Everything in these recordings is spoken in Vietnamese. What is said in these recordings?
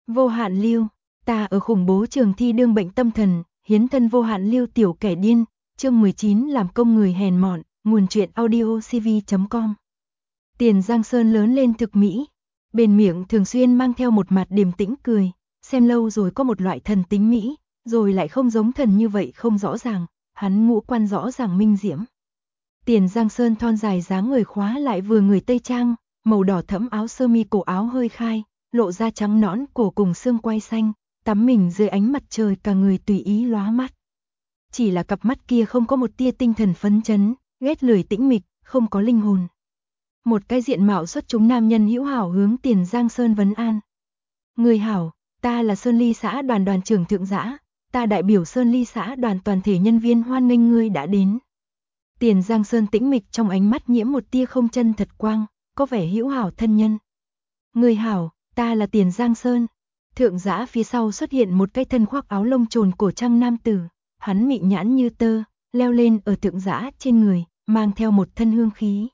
Vô hạn lưu, ta ở khủng bố trường thi đương bệnh tâm thần, hiến thân vô hạn lưu tiểu kẻ điên, chương 19 làm công người hèn mọn, nguồn truyện audio cv.com. Tiền Giang Sơn lớn lên thực mỹ, bên miệng thường xuyên mang theo một mặt điềm tĩnh cười, xem lâu rồi có một loại thần tính mỹ, rồi lại không giống thần như vậy không rõ ràng, hắn ngũ quan rõ ràng minh diễm. Tiền Giang Sơn thon dài dáng người khóa lại vừa người tây trang, màu đỏ thẫm áo sơ mi cổ áo hơi khai, lộ ra trắng nõn cổ cùng xương quai xanh, tắm mình dưới ánh mặt trời cả người tùy ý lóa mắt. Chỉ là cặp mắt kia không có một tia tinh thần phấn chấn, ghét lười tĩnh mịch, không có linh hồn. Một cái diện mạo xuất chúng nam nhân hữu hảo hướng Tiền Giang Sơn vấn an. Người hảo, ta là Sơn Ly xã đoàn đoàn trưởng Thượng Dã, ta đại biểu Sơn Ly xã đoàn toàn thể nhân viên hoan nghênh ngươi đã đến. Tiền Giang Sơn tĩnh mịch trong ánh mắt nhiễm một tia không chân thật quang, có vẻ hữu hảo thân nhân. Người hảo, ta là Tiền Giang Sơn. Thượng Dã phía sau xuất hiện một cái thân khoác áo lông trồn cổ trang nam tử, hắn mị nhãn như tơ, leo lên ở Thượng Dã trên người, mang theo một thân hương khí.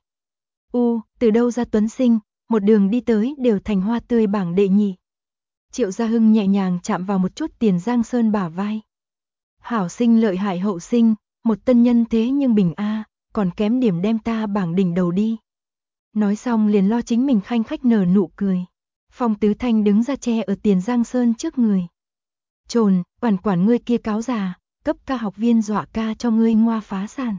Từ đâu ra tuấn sinh, một đường đi tới đều thành hoa tươi bảng đệ nhị. Triệu Gia Hưng nhẹ nhàng chạm vào một chút Tiền Giang Sơn bả vai. Hảo sinh lợi hại hậu sinh, một tân nhân thế nhưng bình a, còn kém điểm đem ta bảng đỉnh đầu đi. Nói xong liền lo chính mình khanh khách nở nụ cười. Phong Tứ Thanh đứng ra che ở Tiền Giang Sơn trước người. Trồn, quản ngươi kia cáo già, cấp ca học viên dọa ca cho ngươi ngoa phá sản.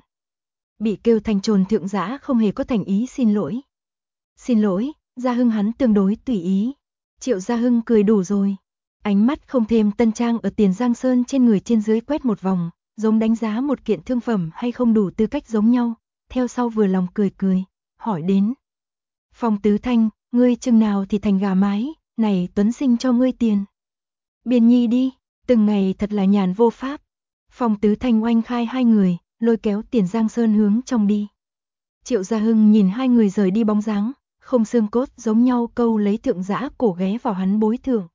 Bị kêu thành trồn Thượng Dã không hề có thành ý xin lỗi. Xin lỗi, Gia Hưng hắn tương đối tùy ý. Triệu Gia Hưng cười đủ rồi. Ánh mắt không thêm tân trang ở Tiền Giang Sơn trên người trên dưới quét một vòng, giống đánh giá một kiện thương phẩm hay không đủ tư cách giống nhau, theo sau vừa lòng cười, hỏi đến. Phong Tứ Thanh, ngươi chừng nào thì thành gà mái, này tuấn sinh cho ngươi tiền. Biên nhi đi, từng ngày thật là nhàn vô pháp. Phong Tứ Thanh oanh khai hai người, lôi kéo Tiền Giang Sơn hướng trong đi. Triệu Gia Hưng nhìn hai người rời đi bóng dáng, không xương cốt giống nhau câu lấy Thượng Dã cổ ghé vào hắn bối thưởng.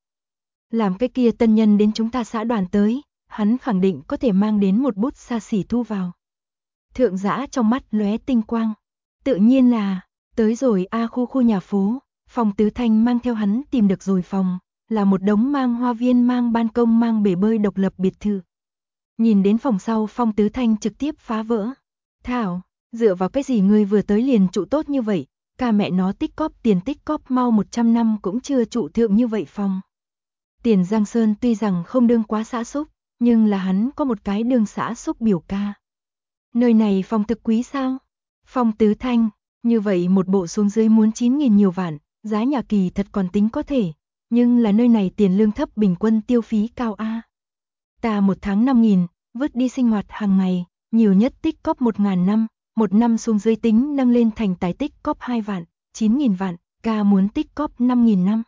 Làm cái kia tân nhân đến chúng ta xã đoàn tới, hắn khẳng định có thể mang đến một bút xa xỉ thu vào. Thượng Dã trong mắt lóe tinh quang. Tự nhiên là, tới rồi khu nhà phố, Phong Tứ Thanh mang theo hắn tìm được rồi phòng, là một đống mang hoa viên mang ban công mang bể bơi độc lập biệt thự. Nhìn đến phòng sau Phong Tứ Thanh trực tiếp phá vỡ. Thảo, dựa vào cái gì ngươi vừa tới liền trụ tốt như vậy, ca mẹ nó tích cóp tiền tích cóp mau 100 năm cũng chưa trụ thượng như vậy phòng. Tiền Giang Sơn tuy rằng không đương quá xã xúc, nhưng là hắn có một cái đương xã xúc biểu ca. Nơi này phòng thực quý sao? Phong Tứ Thanh, như vậy một bộ xuống dưới muốn 9.000 nhiều vạn, giá nhà kỳ thật còn tính có thể, nhưng là nơi này tiền lương thấp bình quân tiêu phí cao a. Ta một tháng 5.000, vứt đi sinh hoạt hàng ngày, nhiều nhất tích cóp 1.000 năm, một năm xuống dưới tính nâng lên thành tài tích cóp 2 vạn, 9.000 vạn, ca muốn tích cóp 5.000 năm.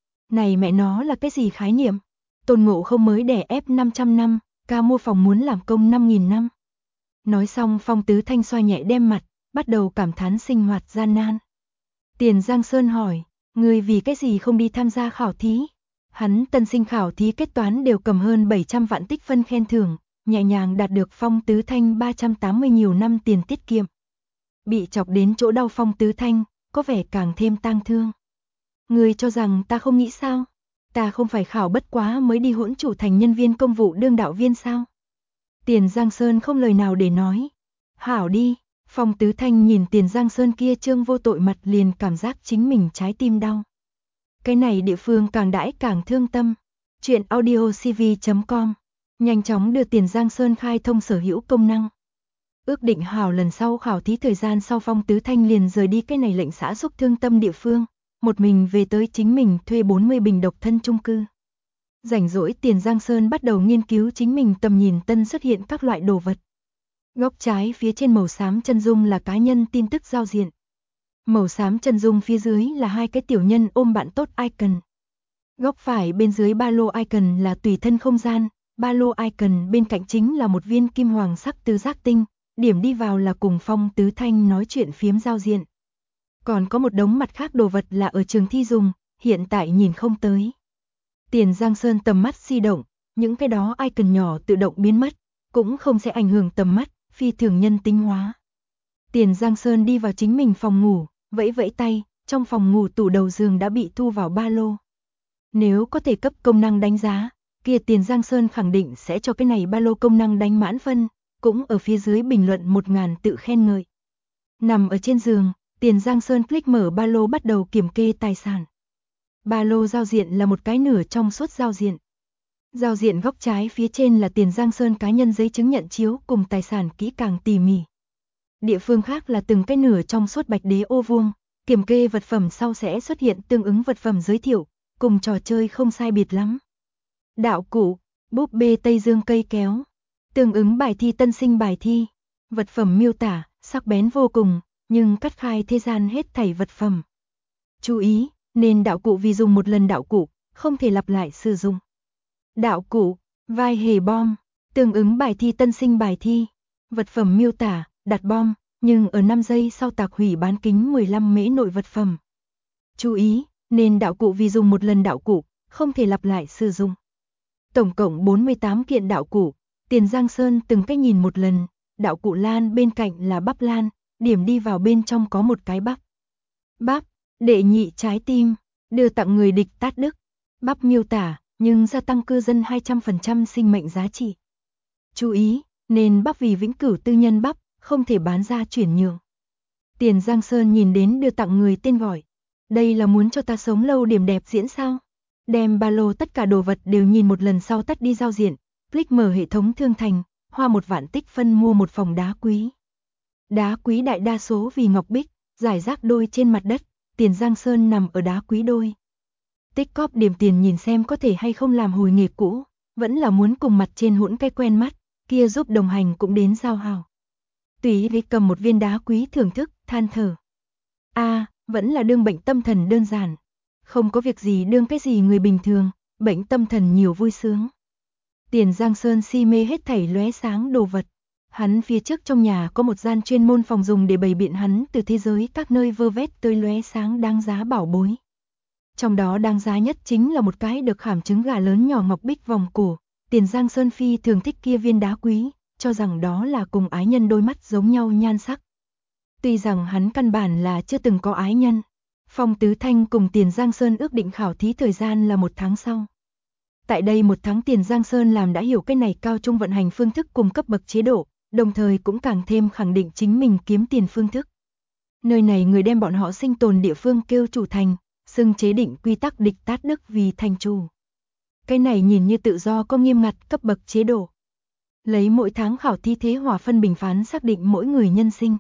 Này mẹ nó là cái gì khái niệm? Tôn Ngộ Không mới đẻ ép 500 năm, ca mua phòng muốn làm công 5.000 năm. Nói xong Phong Tứ Thanh xoa nhẹ đem mặt, bắt đầu cảm thán sinh hoạt gian nan. Tiền Giang Sơn hỏi, ngươi vì cái gì không đi tham gia khảo thí? Hắn tân sinh khảo thí kết toán đều cầm hơn 700 vạn tích phân khen thưởng, nhẹ nhàng đạt được Phong Tứ Thanh 380 nhiều năm tiền tiết kiệm. Bị chọc đến chỗ đau Phong Tứ Thanh, có vẻ càng thêm tang thương. Ngươi cho rằng ta không nghĩ sao? Ta không phải khảo bất quá mới đi hỗn chủ thành nhân viên công vụ đương đạo viên sao? Tiền Giang Sơn không lời nào để nói. Hảo đi, Phong Tứ Thanh nhìn Tiền Giang Sơn kia trương vô tội mặt liền cảm giác chính mình trái tim đau. Cái này địa phương càng đãi càng thương tâm. Chuyện audio cv.com nhanh chóng đưa Tiền Giang Sơn khai thông sở hữu công năng. Ước định hảo lần sau khảo thí thời gian sau Phong Tứ Thanh liền rời đi cái này lệnh xã xúc thương tâm địa phương, một mình về tới chính mình thuê 40 bình độc thân chung cư. Rảnh rỗi Tiền Giang Sơn bắt đầu nghiên cứu chính mình tầm nhìn tân xuất hiện các loại đồ vật. Góc trái phía trên màu xám chân dung là cá nhân tin tức giao diện. Màu xám chân dung phía dưới là hai cái tiểu nhân ôm bạn tốt icon. Góc phải bên dưới ba lô icon là tùy thân không gian, ba lô icon bên cạnh chính là một viên kim hoàng sắc tứ giác tinh, điểm đi vào là cùng Phong Tứ Thanh nói chuyện phiếm giao diện. Còn có một đống mặt khác đồ vật là ở trường thi dùng, hiện tại nhìn không tới. Tiền Giang Sơn tầm mắt di động, những cái đó icon nhỏ tự động biến mất, cũng không sẽ ảnh hưởng tầm mắt, phi thường nhân tính hóa. Tiền Giang Sơn đi vào chính mình phòng ngủ, vẫy vẫy tay, trong phòng ngủ tủ đầu giường đã bị thu vào ba lô. Nếu có thể cấp công năng đánh giá, kia Tiền Giang Sơn khẳng định sẽ cho cái này ba lô công năng đánh mãn phân, cũng ở phía dưới bình luận 1000 tự khen ngợi. Nằm ở trên giường, Tiền Giang Sơn click mở ba lô bắt đầu kiểm kê tài sản. Ba lô giao diện là một cái nửa trong suốt giao diện. Giao diện góc trái phía trên là Tiền Giang Sơn cá nhân giấy chứng nhận chiếu cùng tài sản kỹ càng tỉ mỉ. Địa phương khác là từng cái nửa trong suốt bạch đế ô vuông, kiểm kê vật phẩm sau sẽ xuất hiện tương ứng vật phẩm giới thiệu, cùng trò chơi không sai biệt lắm. Đạo cụ, búp bê Tây Dương cây kéo, tương ứng bài thi tân sinh bài thi, vật phẩm miêu tả, sắc bén vô cùng, nhưng cắt khai thế gian hết thảy vật phẩm. Chú ý, nên đạo cụ vì dùng một lần đạo cụ, không thể lặp lại sử dụng. Đạo cụ, vai hề bom, tương ứng bài thi tân sinh bài thi, vật phẩm miêu tả, đặt bom, nhưng ở 5 giây sau tạc hủy bán kính 15 mễ nội vật phẩm. Chú ý, nên đạo cụ vì dùng một lần đạo cụ, không thể lặp lại sử dụng. Tổng cộng 48 kiện đạo cụ, Tiền Giang Sơn từng cách nhìn một lần, đạo cụ lan bên cạnh là bắp lan, điểm đi vào bên trong có một cái bắp. Bắp, đệ nhị trái tim, đưa tặng người địch tát đức. Bắp miêu tả, nhưng gia tăng cư dân 200% sinh mệnh giá trị. Chú ý, nên bắp vì vĩnh cửu tư nhân bắp, không thể bán ra chuyển nhượng. Tiền Giang Sơn nhìn đến đưa tặng người tên gọi. Đây là muốn cho ta sống lâu điểm đẹp diễn sao? Đem ba lô tất cả đồ vật đều nhìn một lần sau tắt đi giao diện, click mở hệ thống thương thành, hoa 1 vạn tích phân mua một phòng đá quý. Đá quý đại đa số vì ngọc bích, rải rác đôi trên mặt đất, Tiền Giang Sơn nằm ở đá quý đôi. Tích cóp điểm tiền nhìn xem có thể hay không làm hồi nghề cũ, vẫn là muốn cùng mặt trên hỗn cái quen mắt, kia giúp đồng hành cũng đến giao hào. Tùy ý cầm một viên đá quý thưởng thức, than thở. Vẫn là đương bệnh tâm thần đơn giản. Không có việc gì đương cái gì người bình thường, bệnh tâm thần nhiều vui sướng. Tiền Giang Sơn si mê hết thảy lóe sáng đồ vật. Hắn phía trước trong nhà có một gian chuyên môn phòng dùng để bày biện hắn từ thế giới các nơi vơ vét tươi lóe sáng đáng giá bảo bối. Trong đó đáng giá nhất chính là một cái được khảm trứng gà lớn nhỏ ngọc bích vòng cổ. Tiền Giang Sơn phi thường thích kia viên đá quý, cho rằng đó là cùng ái nhân đôi mắt giống nhau nhan sắc. Tuy rằng hắn căn bản là chưa từng có ái nhân. Phong Tứ Thanh cùng Tiền Giang Sơn ước định khảo thí thời gian là 1 tháng sau. Tại đây 1 tháng Tiền Giang Sơn làm đã hiểu cái này cao trung vận hành phương thức cùng cấp bậc chế độ, đồng thời cũng càng thêm khẳng định chính mình kiếm tiền phương thức. Nơi này người đem bọn họ sinh tồn địa phương kêu chủ thành, xưng chế định quy tắc địch tát đức vì thành chủ. Cái này nhìn như tự do có nghiêm ngặt cấp bậc chế độ. Lấy mỗi tháng khảo thí thế hòa phân bình phán xác định mỗi người nhân sinh.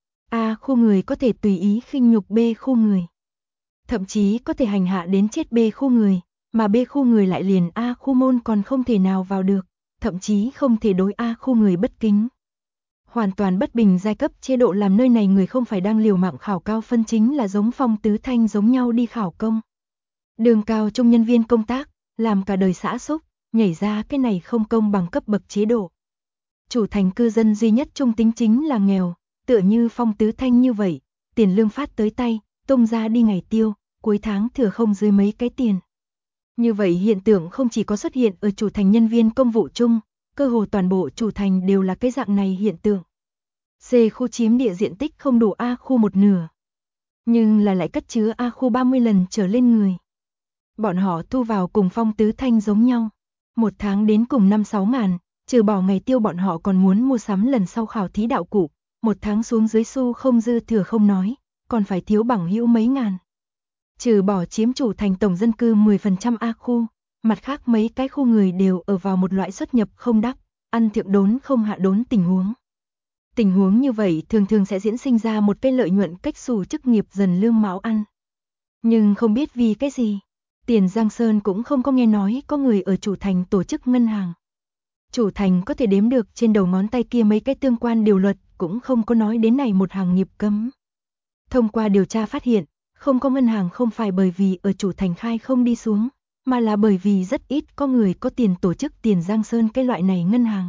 A khu người có thể tùy ý khinh nhục B khu người. Thậm chí có thể hành hạ đến chết B khu người, mà B khu người lại liền A khu môn còn không thể nào vào được, thậm chí không thể đối A khu người bất kính. Hoàn toàn bất bình giai cấp chế độ làm nơi này người không phải đang liều mạng khảo cao phân chính là giống Phong Tứ Thanh giống nhau đi khảo công. Đường cao trung nhân viên công tác, làm cả đời xã xúc, nhảy ra cái này không công bằng cấp bậc chế độ. Chủ thành cư dân duy nhất trung tính chính là nghèo, tựa như Phong Tứ Thanh như vậy, tiền lương phát tới tay, tung ra đi ngày tiêu, cuối tháng thừa không dưới mấy cái tiền. Như vậy hiện tượng không chỉ có xuất hiện ở chủ thành nhân viên công vụ chung, cơ hồ toàn bộ chủ thành đều là cái dạng này hiện tượng. C khu chiếm địa diện tích không đủ A khu một nửa, nhưng là lại cất chứa A khu 30 lần trở lên người. Bọn họ thu vào cùng Phong Tứ Thanh giống nhau, 1 tháng đến cùng 5-6 ngàn, trừ bỏ ngày tiêu bọn họ còn muốn mua sắm lần sau khảo thí đạo cụ, 1 tháng xuống dưới xu không dư thừa không nói, còn phải thiếu bằng hữu mấy ngàn. Trừ bỏ chiếm chủ thành tổng dân cư 10% A khu, mặt khác mấy cái khu người đều ở vào một loại xuất nhập không đắp, ăn thượng đốn không hạ đốn tình huống. Tình huống như vậy thường thường sẽ diễn sinh ra một cái lợi nhuận cách xù chức nghiệp dần lương máu ăn. Nhưng không biết vì cái gì, Tiền Giang Sơn cũng không có nghe nói có người ở chủ thành tổ chức ngân hàng. Chủ thành có thể đếm được trên đầu ngón tay kia mấy cái tương quan điều luật cũng không có nói đến này một hàng nghiệp cấm. Thông qua điều tra phát hiện, không có ngân hàng không phải bởi vì ở chủ thành khai không đi xuống, mà là bởi vì rất ít có người có tiền tổ chức Tiền Giang Sơn cái loại này ngân hàng.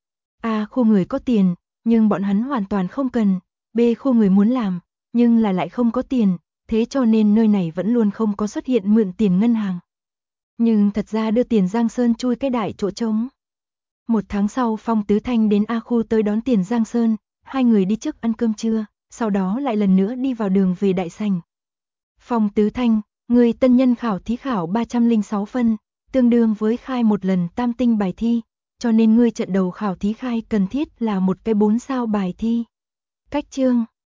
A khu người có tiền, nhưng bọn hắn hoàn toàn không cần, B khu người muốn làm, nhưng là lại không có tiền, thế cho nên nơi này vẫn luôn không có xuất hiện mượn tiền ngân hàng. Nhưng thật ra đưa Tiền Giang Sơn chui cái đại chỗ trống. 1 tháng sau Phong Tứ Thanh đến A khu tới đón Tiền Giang Sơn, hai người đi trước ăn cơm trưa, sau đó lại lần nữa đi vào đường về đại sảnh. Phong Tứ Thanh, Người tân nhân khảo thí khảo 306 phân, tương đương với khai một lần tam tinh bài thi, cho nên ngươi trận đầu khảo thí khai cần thiết là một cái 4 sao bài thi. Cách chương